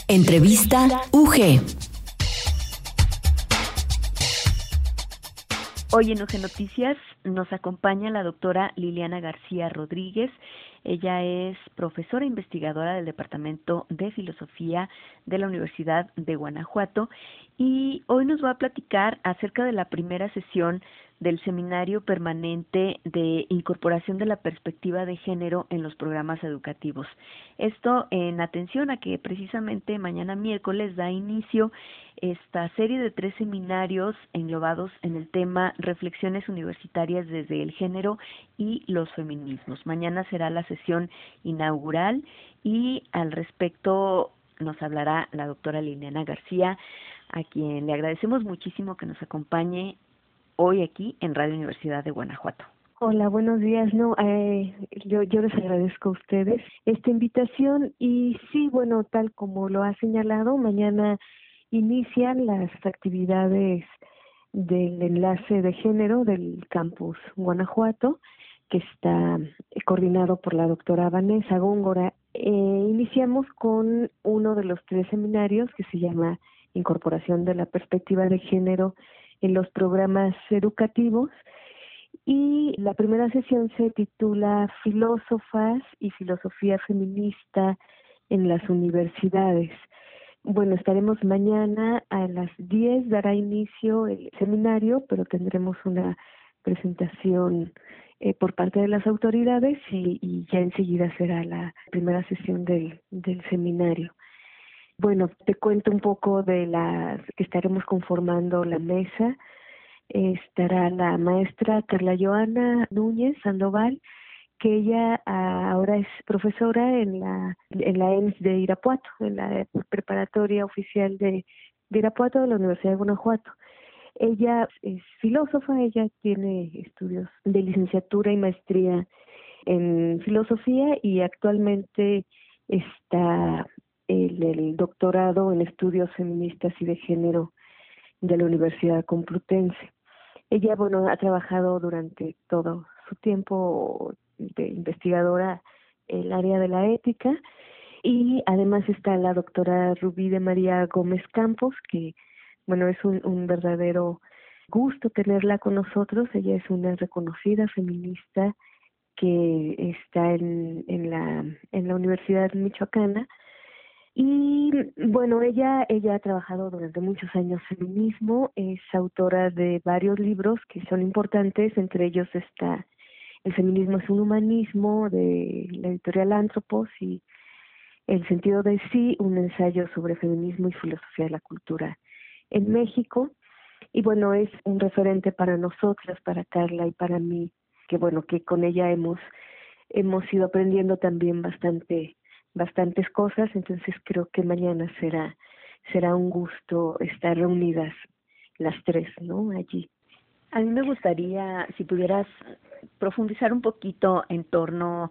Entrevista UG. Hoy en UG Noticias nos acompaña la doctora Liliana García Rodríguez. Ella es profesora investigadora del Departamento de Filosofía de la Universidad de Guanajuato y hoy nos va a platicar acerca de la primera sesión del Seminario Permanente de Incorporación de la Perspectiva de Género en los Programas Educativos. Esto en atención a que precisamente mañana miércoles da inicio esta serie de 3 seminarios englobados en el tema Reflexiones Universitarias desde el Género y los Feminismos. Mañana será la sesión inaugural y al respecto nos hablará la doctora Liliana García, a quien le agradecemos muchísimo que nos acompañe hoy aquí en Radio Universidad de Guanajuato. Hola, buenos días. Yo les agradezco a ustedes esta invitación y sí, bueno, tal como lo ha señalado, mañana inician las actividades del enlace de género del campus Guanajuato, que está coordinado por la doctora Vanessa Góngora. Iniciamos con uno de los 3 seminarios que se llama Incorporación de la Perspectiva de Género en los Programas Educativos. Y la primera sesión se titula Filósofas y Filosofía Feminista en las Universidades. Bueno, estaremos mañana a las 10, dará inicio el seminario, pero tendremos una presentación por parte de las autoridades y ya enseguida será la primera sesión del seminario. Bueno, te cuento un poco de las que estaremos conformando la mesa. Estará la maestra Carla Joana Núñez Sandoval, que ella ahora es profesora en la EMS de Irapuato, en la preparatoria oficial de Irapuato de la Universidad de Guanajuato. Ella es filósofa, ella tiene estudios de licenciatura y maestría en filosofía y actualmente está el doctorado en estudios feministas y de género de la Universidad Complutense. Ella, bueno, ha trabajado durante todo su tiempo de investigadora en el área de la ética y además está la doctora Rubí de María Gómez Campos, que, bueno, es un verdadero gusto tenerla con nosotros. Ella es una reconocida feminista que está en la Universidad Michoacana. Y bueno, ella ha trabajado durante muchos años feminismo, es autora de varios libros que son importantes, entre ellos está El feminismo es un humanismo, de la editorial Anthropos, y El sentido de sí, un ensayo sobre feminismo y filosofía de la cultura en México. Y bueno, es un referente para nosotras, para Carla y para mí, que bueno, que con ella hemos ido aprendiendo también bastantes cosas, entonces creo que mañana será un gusto estar reunidas las 3, ¿no? Allí. A mí me gustaría, si pudieras profundizar un poquito en torno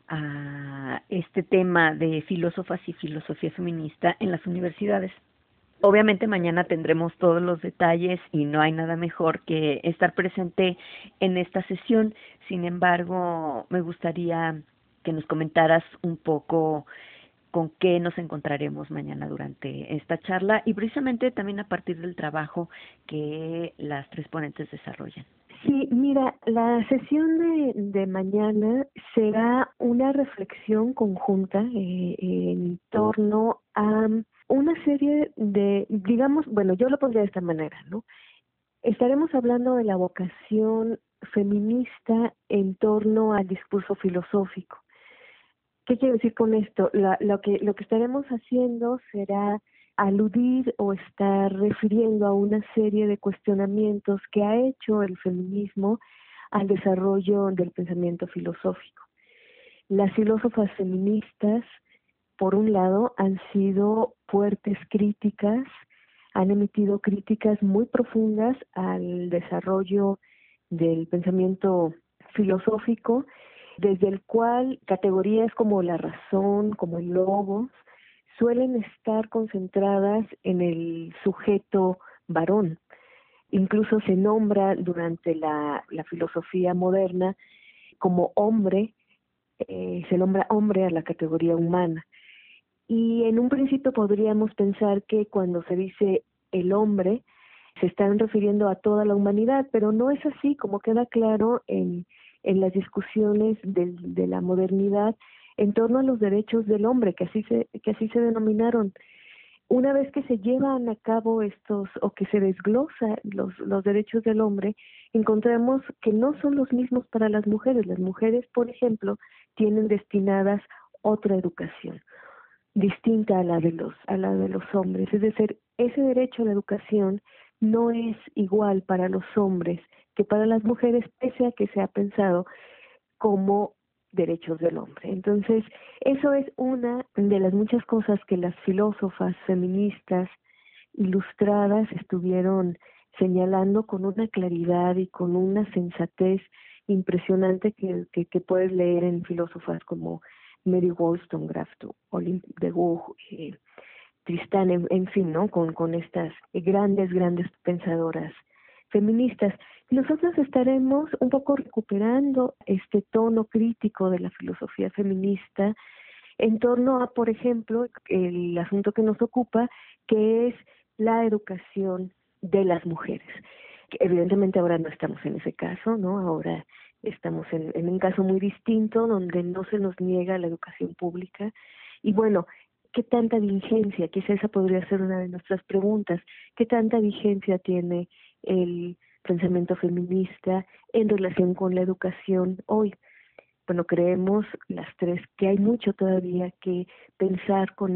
a este tema de filósofas y filosofía feminista en las universidades. Obviamente mañana tendremos todos los detalles y no hay nada mejor que estar presente en esta sesión. Sin embargo, me gustaría que nos comentaras un poco con qué nos encontraremos mañana durante esta charla y precisamente también a partir del trabajo que las 3 ponentes desarrollan. Sí, mira, la sesión de mañana será una reflexión conjunta en torno a una serie de, digamos, bueno, yo lo pondría de esta manera, ¿no? Estaremos hablando de la vocación feminista en torno al discurso filosófico. ¿Qué quiero decir con esto? Lo que estaremos haciendo será aludir o estar refiriendo a una serie de cuestionamientos que ha hecho el feminismo al desarrollo del pensamiento filosófico. Las filósofas feministas, por un lado, han sido fuertes críticas, han emitido críticas muy profundas al desarrollo del pensamiento filosófico, desde el cual categorías como la razón, como el logos, suelen estar concentradas en el sujeto varón. Incluso se nombra durante la filosofía moderna como hombre, se nombra hombre a la categoría humana. Y en un principio podríamos pensar que cuando se dice el hombre, se están refiriendo a toda la humanidad, pero no es así, como queda claro en las discusiones de la modernidad en torno a los derechos del hombre, que así se denominaron. Una vez que se llevan a cabo estos, o que se desglosa los derechos del hombre, encontramos que no son los mismos para las mujeres. Las mujeres, por ejemplo, tienen destinadas otra educación, distinta a la de los hombres. Es decir, ese derecho a la educación no es igual para los hombres que para las mujeres, pese a que se ha pensado como derechos del hombre. Entonces, eso es una de las muchas cosas que las filósofas feministas ilustradas estuvieron señalando con una claridad y con una sensatez impresionante que puedes leer en filósofas como Mary Wollstonecraft, Olympe de Gouges, Tristán, en fin, ¿no? Con estas grandes pensadoras feministas. Nosotros estaremos un poco recuperando este tono crítico de la filosofía feminista en torno a, por ejemplo, el asunto que nos ocupa, que es la educación de las mujeres. Evidentemente ahora no estamos en ese caso, ¿no? Ahora estamos en un caso muy distinto donde no se nos niega la educación pública. Y bueno, ¿qué tanta vigencia? Quizá esa podría ser una de nuestras preguntas. ¿Qué tanta vigencia tiene el pensamiento feminista en relación con la educación hoy? Bueno, creemos las tres que hay mucho todavía que pensar con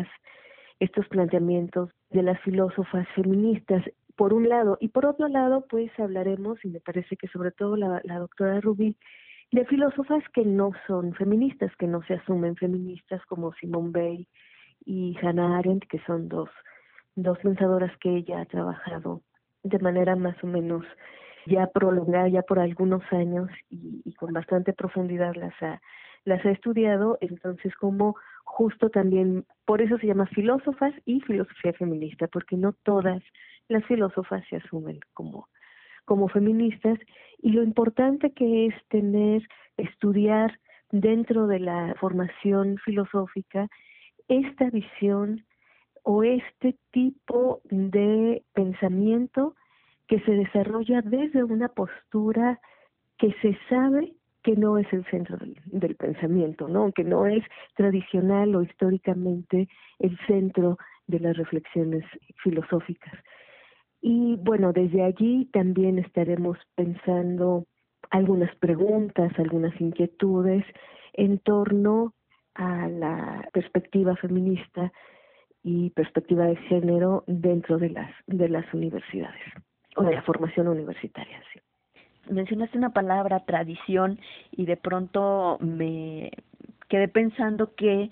estos planteamientos de las filósofas feministas, por un lado, y por otro lado, pues hablaremos, y me parece que sobre todo la doctora Rubí, de filósofas que no son feministas, que no se asumen feministas, como Simone Weil y Hannah Arendt, que son dos pensadoras que ella ha trabajado de manera más o menos ya prolongada, ya por algunos años, y con bastante profundidad las ha estudiado. Entonces, como justo también, por eso se llama filósofas y filosofía feminista, porque no todas las filósofas se asumen como feministas, y lo importante que es estudiar dentro de la formación filosófica esta visión o este tipo de pensamiento que se desarrolla desde una postura que se sabe que no es el centro del pensamiento, ¿no? Que no es tradicional o históricamente el centro de las reflexiones filosóficas. Y bueno, desde allí también estaremos pensando algunas preguntas, algunas inquietudes en torno a la perspectiva feminista y perspectiva de género dentro de las universidades o de la formación universitaria, sí. Mencionaste una palabra, tradición, y de pronto me quedé pensando que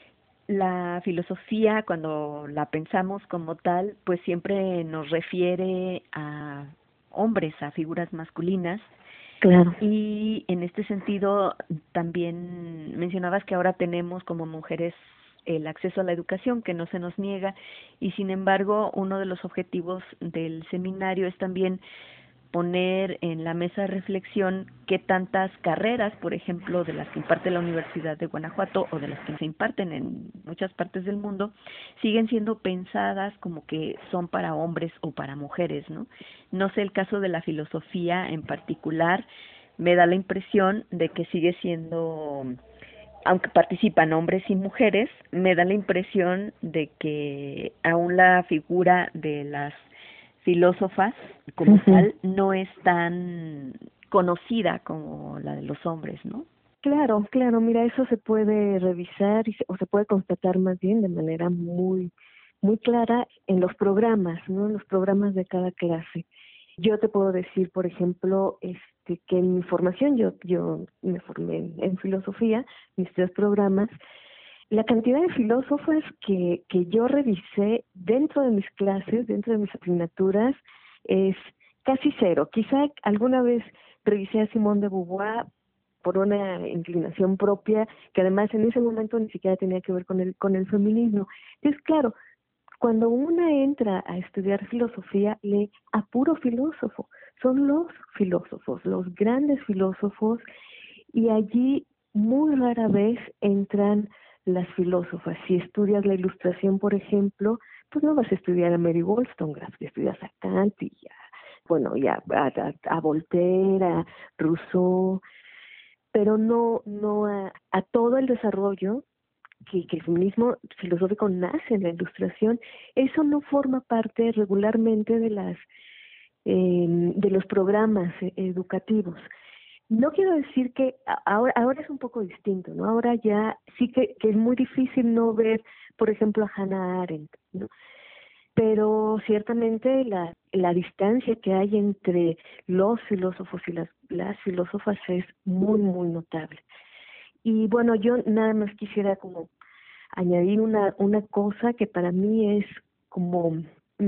la filosofía, cuando la pensamos como tal, pues siempre nos refiere a hombres, a figuras masculinas. Claro. Y en este sentido, también mencionabas que ahora tenemos como mujeres el acceso a la educación, que no se nos niega, y sin embargo, uno de los objetivos del seminario es también poner en la mesa de reflexión qué tantas carreras, por ejemplo, de las que imparte la Universidad de Guanajuato o de las que se imparten en muchas partes del mundo, siguen siendo pensadas como que son para hombres o para mujeres, ¿no? No sé el caso de la filosofía en particular, me da la impresión de que sigue siendo, aunque participan hombres y mujeres, me da la impresión de que aún la figura de las filósofas como tal no es tan conocida como la de los hombres, ¿no? Claro, mira, eso se puede revisar o se puede constatar más bien de manera muy clara en los programas, ¿no? En los programas de cada clase. Yo te puedo decir, por ejemplo, que en mi formación, yo me formé en filosofía, mis 3 programas, la cantidad de filósofas que yo revisé dentro de mis clases, dentro de mis asignaturas, es casi cero. Quizá alguna vez revisé a Simone de Beauvoir por una inclinación propia, que además en ese momento ni siquiera tenía que ver con el feminismo. Entonces, claro, cuando una entra a estudiar filosofía, lee a puro filósofo. Son los filósofos, los grandes filósofos, y allí muy rara vez entran las filósofas. Si estudias la Ilustración, por ejemplo, pues no vas a estudiar a Mary Wollstonecraft, estudias a Kant y a Voltaire, a Rousseau, pero no a todo el desarrollo que el feminismo filosófico nace en la Ilustración. Eso no forma parte regularmente de los programas educativos. No quiero decir que ahora es un poco distinto, ¿no? Ahora ya sí que es muy difícil no ver, por ejemplo, a Hannah Arendt, ¿no? Pero ciertamente la distancia que hay entre los filósofos y las filósofas es muy, muy notable. Y bueno, yo nada más quisiera como añadir una cosa que para mí es como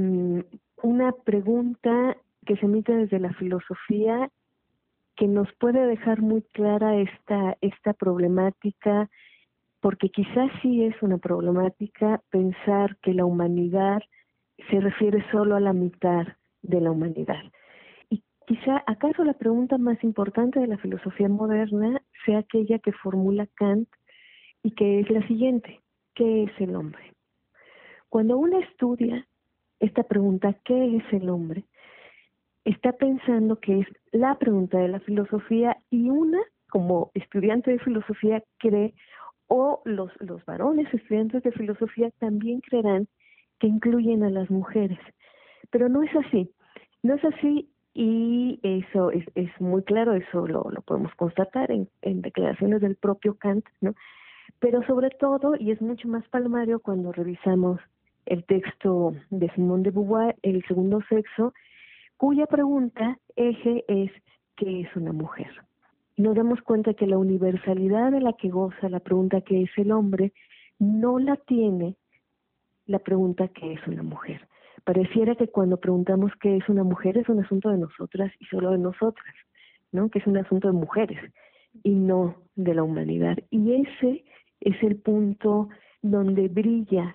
una pregunta que se emite desde la filosofía, que nos puede dejar muy clara esta problemática, porque quizás sí es una problemática pensar que la humanidad se refiere solo a la mitad de la humanidad. Y quizá acaso la pregunta más importante de la filosofía moderna sea aquella que formula Kant y que es la siguiente: ¿qué es el hombre? Cuando uno estudia esta pregunta, ¿qué es el hombre?, está pensando que es la pregunta de la filosofía, y una, como estudiante de filosofía, cree, o los varones estudiantes de filosofía también creerán que incluyen a las mujeres. Pero no es así. No es así, y eso es muy claro, eso lo podemos constatar en declaraciones del propio Kant, ¿no? Pero sobre todo, y es mucho más palmario cuando revisamos el texto de Simone de Beauvoir, El segundo sexo, cuya pregunta eje es ¿qué es una mujer? Y nos damos cuenta que la universalidad de la que goza la pregunta ¿qué es el hombre? No la tiene la pregunta ¿qué es una mujer? Pareciera que cuando preguntamos ¿qué es una mujer? Es un asunto de nosotras y solo de nosotras, ¿no? Que es un asunto de mujeres y no de la humanidad. Y ese es el punto donde brilla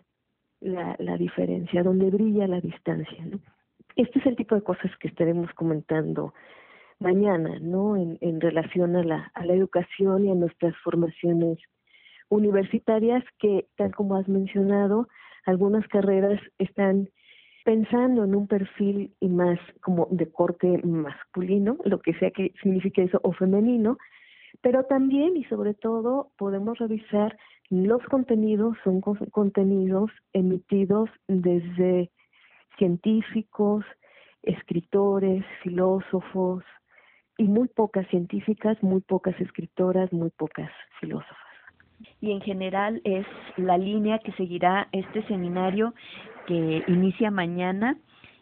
la diferencia, donde brilla la distancia, ¿no? Este es el tipo de cosas que estaremos comentando mañana, ¿no? En relación a la educación y a nuestras formaciones universitarias, que, tal como has mencionado, algunas carreras están pensando en un perfil y más como de corte masculino, lo que sea que signifique eso, o femenino, pero también y sobre todo podemos revisar los contenidos, son contenidos emitidos desde científicos, escritores, filósofos, y muy pocas científicas, muy pocas escritoras, muy pocas filósofas. Y en general es la línea que seguirá este seminario que inicia mañana,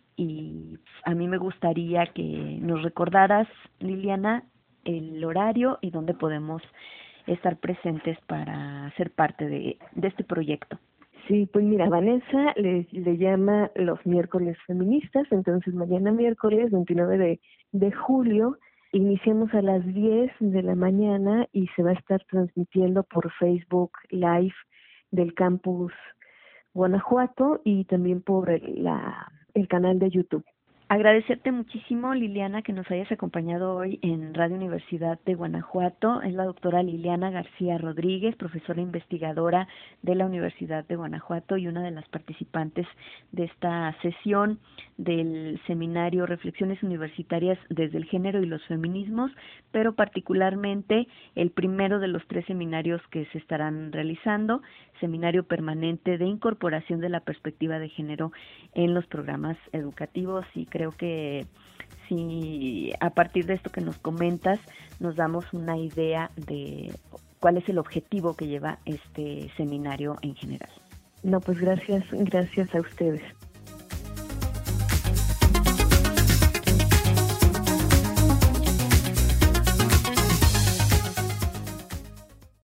y a mí me gustaría que nos recordaras, Liliana, el horario y dónde podemos estar presentes para ser parte de este proyecto. Sí, pues mira, Vanessa le llama los miércoles feministas, entonces mañana miércoles 29 de julio iniciamos a las 10 de la mañana y se va a estar transmitiendo por Facebook Live del campus Guanajuato y también por el canal de YouTube. Agradecerte muchísimo, Liliana, que nos hayas acompañado hoy en Radio Universidad de Guanajuato. Es la doctora Liliana García Rodríguez, profesora investigadora de la Universidad de Guanajuato y una de las participantes de esta sesión del seminario Reflexiones Universitarias desde el Género y los Feminismos, pero particularmente el primero de los 3 seminarios que se estarán realizando, Seminario Permanente de Incorporación de la Perspectiva de Género en los Programas Educativos. Y creo que si a partir de esto que nos comentas nos damos una idea de cuál es el objetivo que lleva este seminario en general. No, pues gracias a ustedes.